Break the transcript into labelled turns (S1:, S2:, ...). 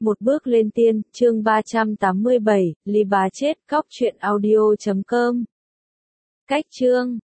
S1: Một bước lên tiên, chương 387, Lý Bá chết, cóc truyện audio.com. Cách chương